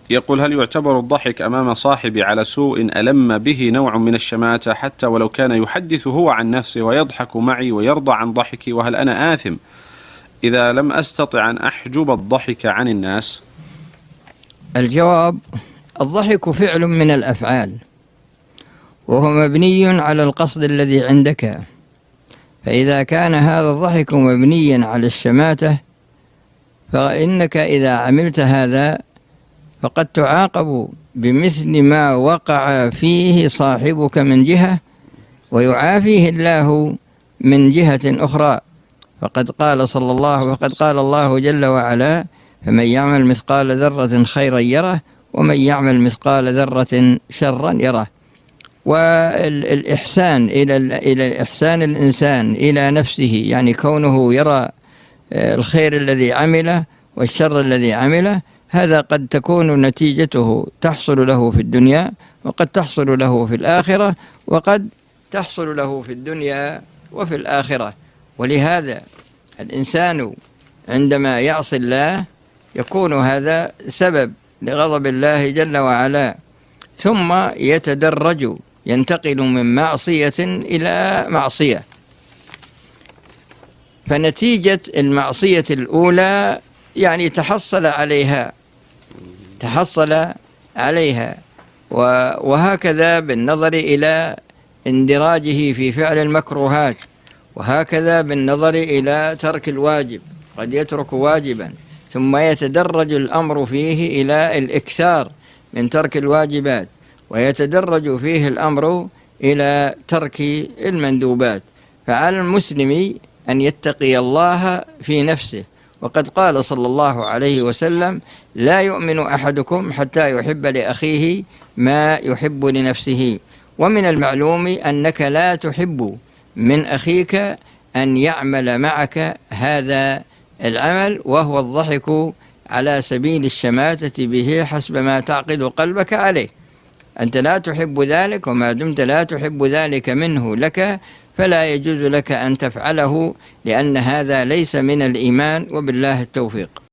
يقول: هل يعتبر الضحك أمام صاحبي على سوء ألم به نوع من الشماتة حتى ولو كان يحدث هو عن نفسه ويضحك معي ويرضى عن ضحكي؟ وهل أنا آثم إذا لم أستطع أن أحجب الضحك عن الناس؟ الجواب: الضحك فعل من الأفعال، وهو مبني على القصد الذي عندك، فإذا كان هذا الضحك مبنيا على الشماتة فإنك إذا عملت هذا فقد تعاقب بمثل ما وقع فيه صاحبك من جهة، ويعافيه الله من جهة أخرى. فقد قال الله جل وعلا: فمن يعمل مثقال ذرة خيرا يره ومن يعمل مثقال ذرة شرا يره. والإحسان إلى إحسان الإنسان إلى نفسه، يعني كونه يرى الخير الذي عمله والشر الذي عمله، هذا قد تكون نتيجته تحصل له في الدنيا، وقد تحصل له في الآخرة، وقد تحصل له في الدنيا وفي الآخرة. ولهذا الإنسان عندما يعصي الله يكون هذا سبب لغضب الله جل وعلا، ثم يتدرج، ينتقل من معصية إلى معصية. فنتيجة المعصية الأولى يعني تحصل عليها، وهكذا بالنظر إلى اندراجه في فعل المكروهات، وهكذا بالنظر إلى ترك الواجب، قد يترك واجبا ثم يتدرج الأمر فيه إلى الإكثار من ترك الواجبات، ويتدرج فيه الأمر إلى ترك المندوبات. فعلى المسلم أن يتقي الله في نفسه، وقد قال صلى الله عليه وسلم: لا يؤمن أحدكم حتى يحب لأخيه ما يحب لنفسه. ومن المعلوم أنك لا تحب من أخيك أن يعمل معك هذا العمل، وهو الضحك على سبيل الشماتة به حسب ما تعقد قلبك عليه. أنت لا تحب ذلك، وما دمت لا تحب ذلك منه لك فلا يجوز لك أن تفعله، لأن هذا ليس من الإيمان، وبالله التوفيق.